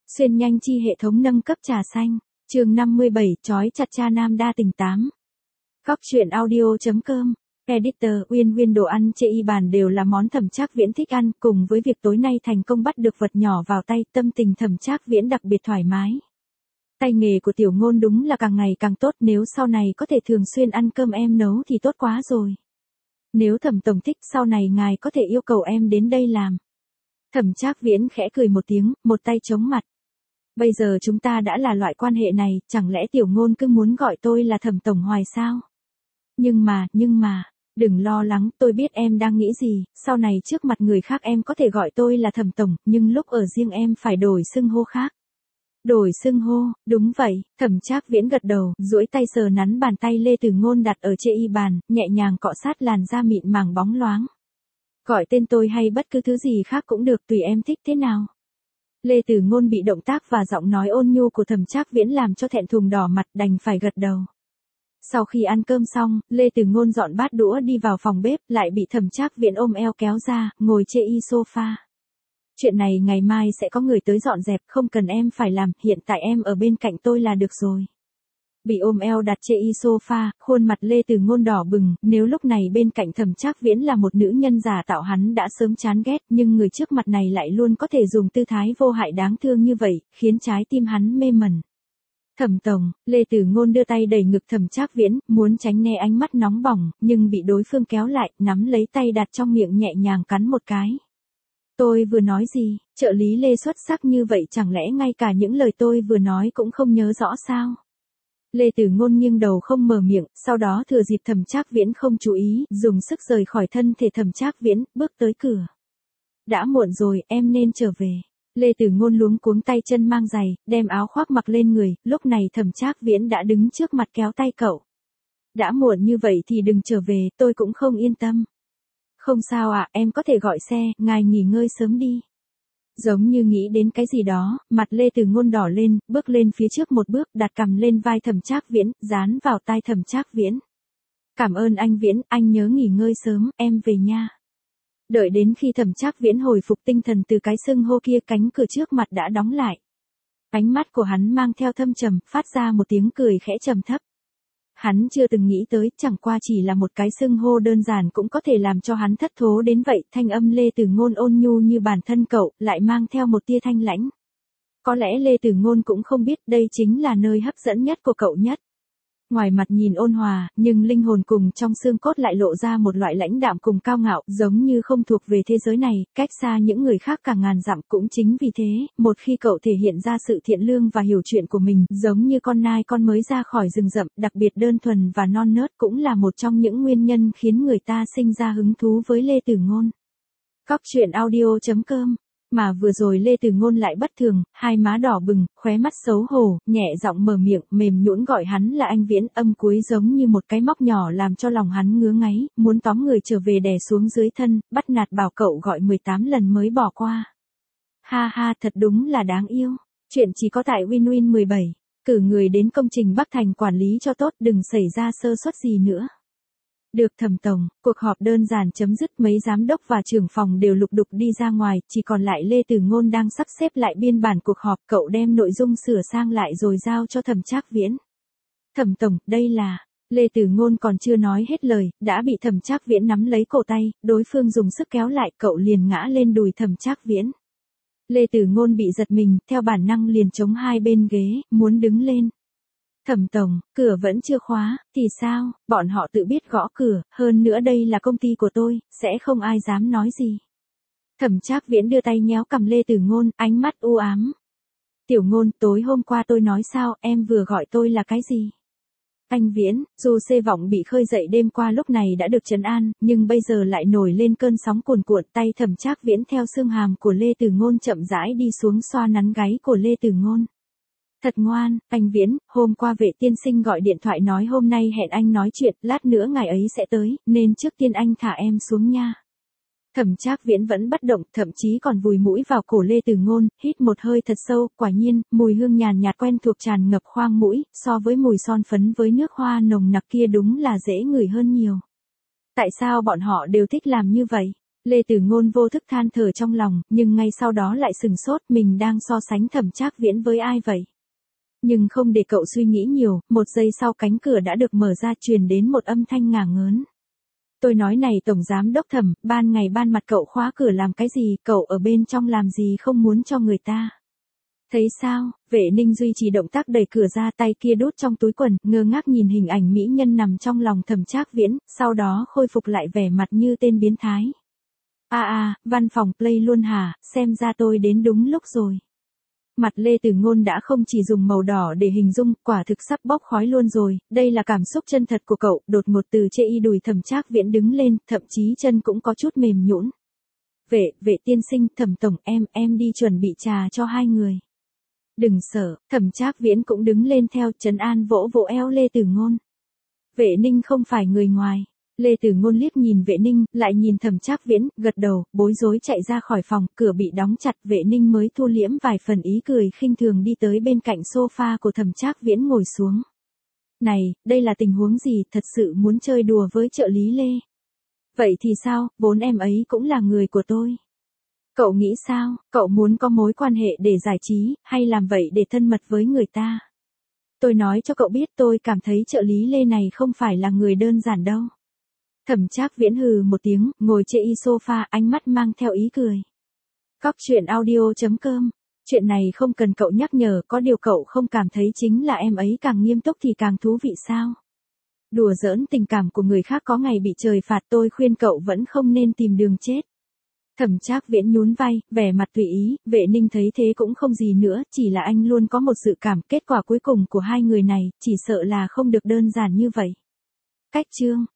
Xuyên nhanh chi hệ thống nâng cấp trà xanh. Chương 57, chói chặt cha nam đa tình 8. Góc truyện audio.com. Editor, Uyên đồ ăn chê y bàn đều là món Thẩm Trác Viễn thích ăn, cùng với việc tối nay thành công bắt được vật nhỏ vào tay, tâm tình Thẩm Trác Viễn đặc biệt thoải mái. Tay nghề của Tiểu Ngôn đúng là càng ngày càng tốt, nếu sau này có thể thường xuyên ăn cơm em nấu thì tốt quá rồi. Nếu Thẩm tổng thích, sau này ngài có thể yêu cầu em đến đây làm. Thẩm Trác Viễn khẽ cười một tiếng, một tay chống mặt. Bây giờ chúng ta đã là loại quan hệ này, chẳng lẽ Tiểu Ngôn cứ muốn gọi tôi là Thẩm tổng hoài sao? Nhưng mà, đừng lo lắng, tôi biết em đang nghĩ gì, sau này trước mặt người khác em có thể gọi tôi là Thẩm tổng, nhưng lúc ở riêng em phải đổi xưng hô khác. Đổi xưng hô, đúng vậy, Thẩm Trác Viễn gật đầu, duỗi tay sờ nắn bàn tay Lê Tử Ngôn đặt ở chê y bàn, nhẹ nhàng cọ sát làn da mịn màng bóng loáng. Gọi tên tôi hay bất cứ thứ gì khác cũng được, tùy em thích thế nào. Lê Tử Ngôn bị động tác và giọng nói ôn nhu của Thẩm Trác Viễn làm cho thẹn thùng đỏ mặt, đành phải gật đầu. Sau khi ăn cơm xong, Lê Tử Ngôn dọn bát đũa đi vào phòng bếp, lại bị Thẩm Trác Viễn ôm eo kéo ra, ngồi chê y sofa. Chuyện này ngày mai sẽ có người tới dọn dẹp, không cần em phải làm, hiện tại em ở bên cạnh tôi là được rồi. Bị ôm eo đặt chê y sofa, khuôn mặt Lê Tử Ngôn đỏ bừng, nếu lúc này bên cạnh Thẩm Trác Viễn là một nữ nhân giả tạo hắn đã sớm chán ghét, nhưng người trước mặt này lại luôn có thể dùng tư thái vô hại đáng thương như vậy, khiến trái tim hắn mê mẩn. Thẩm tổng, Lê Tử Ngôn đưa tay đẩy ngực Thẩm Trác Viễn, muốn tránh né ánh mắt nóng bỏng, nhưng bị đối phương kéo lại, nắm lấy tay đặt trong miệng nhẹ nhàng cắn một cái. Tôi vừa nói gì, trợ lý Lê xuất sắc như vậy chẳng lẽ ngay cả những lời tôi vừa nói cũng không nhớ rõ sao? Lê Tử Ngôn nghiêng đầu không mở miệng, sau đó thừa dịp Thẩm Trác Viễn không chú ý, dùng sức rời khỏi thân thể Thẩm Trác Viễn, bước tới cửa. Đã muộn rồi, em nên trở về. Lê Tử Ngôn luống cuống tay chân mang giày, đem áo khoác mặc lên người, lúc này Thẩm Trác Viễn đã đứng trước mặt kéo tay cậu. Đã muộn như vậy thì đừng trở về, tôi cũng không yên tâm. Không sao ạ, em có thể gọi xe, ngài nghỉ ngơi sớm đi. Giống như nghĩ đến cái gì đó, mặt Lê Tử Ngôn đỏ lên, bước lên phía trước một bước, đặt cằm lên vai Thẩm Trác Viễn, dán vào tai Thẩm Trác Viễn. Cảm ơn anh Viễn, anh nhớ nghỉ ngơi sớm, em về nha. Đợi đến khi Thẩm Trác Viễn hồi phục tinh thần từ cái xưng hô kia, cánh cửa trước mặt đã đóng lại. Ánh mắt của hắn mang theo thâm trầm, phát ra một tiếng cười khẽ trầm thấp. Hắn chưa từng nghĩ tới, chẳng qua chỉ là một cái xưng hô đơn giản cũng có thể làm cho hắn thất thố đến vậy, thanh âm Lê Tử Ngôn ôn nhu như bản thân cậu, lại mang theo một tia thanh lãnh. Có lẽ Lê Tử Ngôn cũng không biết đây chính là nơi hấp dẫn nhất của cậu nhất. Ngoài mặt nhìn ôn hòa, nhưng linh hồn cùng trong xương cốt lại lộ ra một loại lãnh đạm cùng cao ngạo, giống như không thuộc về thế giới này, cách xa những người khác cả ngàn dặm. Cũng chính vì thế, một khi cậu thể hiện ra sự thiện lương và hiểu chuyện của mình, giống như con nai con mới ra khỏi rừng rậm, đặc biệt đơn thuần và non nớt, cũng là một trong những nguyên nhân khiến người ta sinh ra hứng thú với Lê Tử Ngôn. Góc truyện audio.com. Mà vừa rồi Lê Tử Ngôn lại bất thường, hai má đỏ bừng, khóe mắt xấu hổ, nhẹ giọng mở miệng, mềm nhũn gọi hắn là anh Viễn, âm cuối giống như một cái móc nhỏ làm cho lòng hắn ngứa ngáy, muốn tóm người trở về đè xuống dưới thân, bắt nạt bảo cậu gọi 18 lần mới bỏ qua. Ha ha, thật đúng là đáng yêu. Chuyện chỉ có tại Win 17. Cử người đến công trình Bắc Thành quản lý cho tốt, đừng xảy ra sơ suất gì nữa. Được Thẩm tổng, cuộc họp đơn giản chấm dứt, mấy giám đốc và trưởng phòng đều lục đục đi ra ngoài, chỉ còn lại Lê Tử Ngôn đang sắp xếp lại biên bản cuộc họp, cậu đem nội dung sửa sang lại rồi giao cho Thẩm Trác Viễn. Thẩm tổng, đây là... Lê Tử Ngôn còn chưa nói hết lời, đã bị Thẩm Trác Viễn nắm lấy cổ tay, đối phương dùng sức kéo lại, cậu liền ngã lên đùi Thẩm Trác Viễn. Lê Tử Ngôn bị giật mình, theo bản năng liền chống hai bên ghế, muốn đứng lên. Thẩm tổng, cửa vẫn chưa khóa, thì sao, bọn họ tự biết gõ cửa, hơn nữa đây là công ty của tôi, sẽ không ai dám nói gì. Thẩm Trác Viễn đưa tay nhéo cằm Lê Tử Ngôn, ánh mắt u ám. Tiểu Ngôn, tối hôm qua tôi nói sao, em vừa gọi tôi là cái gì? Anh Viễn, dù xê vọng bị khơi dậy đêm qua lúc này đã được trấn an, nhưng bây giờ lại nổi lên cơn sóng cuồn cuộn, tay Thẩm Trác Viễn theo xương hàm của Lê Tử Ngôn chậm rãi đi xuống xoa nắn gáy của Lê Tử Ngôn. Thật ngoan, anh Viễn, hôm qua vệ tiên sinh gọi điện thoại nói hôm nay hẹn anh nói chuyện, lát nữa ngày ấy sẽ tới, nên trước tiên anh thả em xuống nha. Thẩm Trác Viễn vẫn bất động, thậm chí còn vùi mũi vào cổ Lê Tử Ngôn, hít một hơi thật sâu, quả nhiên, mùi hương nhàn nhạt quen thuộc tràn ngập khoang mũi, so với mùi son phấn với nước hoa nồng nặc kia đúng là dễ ngửi hơn nhiều. Tại sao bọn họ đều thích làm như vậy? Lê Tử Ngôn vô thức than thở trong lòng, nhưng ngay sau đó lại sừng sốt, mình đang so sánh Thẩm Trác Viễn với ai vậy? Nhưng không để cậu suy nghĩ nhiều, một giây sau cánh cửa đã được mở ra, truyền đến một âm thanh ngả ngớn. Tôi nói này Tổng Giám Đốc Thẩm, ban ngày ban mặt cậu khóa cửa làm cái gì, cậu ở bên trong làm gì không muốn cho người ta. Thấy sao, Vệ Ninh duy trì động tác đẩy cửa ra, tay kia đút trong túi quần, ngơ ngác nhìn hình ảnh mỹ nhân nằm trong lòng Thẩm Trác Viễn, sau đó khôi phục lại vẻ mặt như tên biến thái. Văn phòng play luôn hả, xem ra tôi đến đúng lúc rồi. Mặt Lê Tử Ngôn đã không chỉ dùng màu đỏ để hình dung, quả thực sắp bốc khói luôn rồi, đây là cảm xúc chân thật của cậu, đột ngột từ chê y đùi Thẩm Trác Viễn đứng lên, thậm chí chân cũng có chút mềm nhũn. Vệ tiên sinh, Thẩm tổng, em đi chuẩn bị trà cho hai người. Đừng sợ, Thẩm Trác Viễn cũng đứng lên theo, trấn an vỗ vỗ eo Lê Tử Ngôn. Vệ Ninh không phải người ngoài. Lê Tử Ngôn liếc nhìn Vệ Ninh, lại nhìn Thẩm Trác Viễn, gật đầu, bối rối chạy ra khỏi phòng, cửa bị đóng chặt, Vệ Ninh mới thu liễm vài phần ý cười khinh thường đi tới bên cạnh sofa của Thẩm Trác Viễn ngồi xuống. Này, đây là tình huống gì, thật sự muốn chơi đùa với trợ lý Lê? Vậy thì sao, vốn em ấy cũng là người của tôi. Cậu nghĩ sao, cậu muốn có mối quan hệ để giải trí, hay làm vậy để thân mật với người ta? Tôi nói cho cậu biết, tôi cảm thấy trợ lý Lê này không phải là người đơn giản đâu. Thẩm Trác Viễn hừ một tiếng, ngồi trên sofa, ánh mắt mang theo ý cười. Cóc truyện audio.com. Chuyện này không cần cậu nhắc nhở, có điều cậu không cảm thấy chính là em ấy càng nghiêm túc thì càng thú vị sao? Đùa giỡn tình cảm của người khác có ngày bị trời phạt, tôi khuyên cậu vẫn không nên tìm đường chết. Thẩm Trác Viễn nhún vai, vẻ mặt tùy ý, Vệ Ninh thấy thế cũng không gì nữa, chỉ là anh luôn có một dự cảm, kết quả cuối cùng của hai người này, chỉ sợ là không được đơn giản như vậy. Cách chương